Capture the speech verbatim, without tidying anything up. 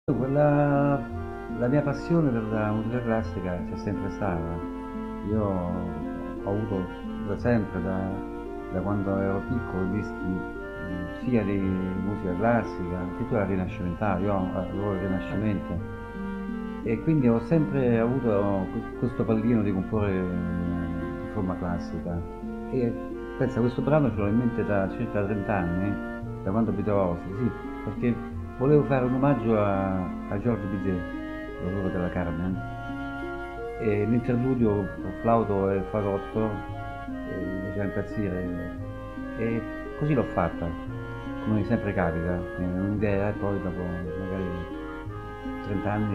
Quella, la mia passione per la musica classica c'è sempre stata. Io ho avuto da sempre, da, da quando ero piccolo, dischi mh, sia di musica classica, addirittura rinascimentale, io adoro il Rinascimento e quindi ho sempre avuto questo pallino di comporre in forma classica. E pensa, questo brano ce l'ho in mente da circa trenta anni, da quando abitavo a Oslo, sì, perché volevo fare un omaggio a, a Georges Bizet, l'autore della Carmen, e l'interludio flauto e fagotto eh, mi faceva impazzire e così l'ho fatta, come sempre capita, eh, un'idea e poi dopo magari trenta anni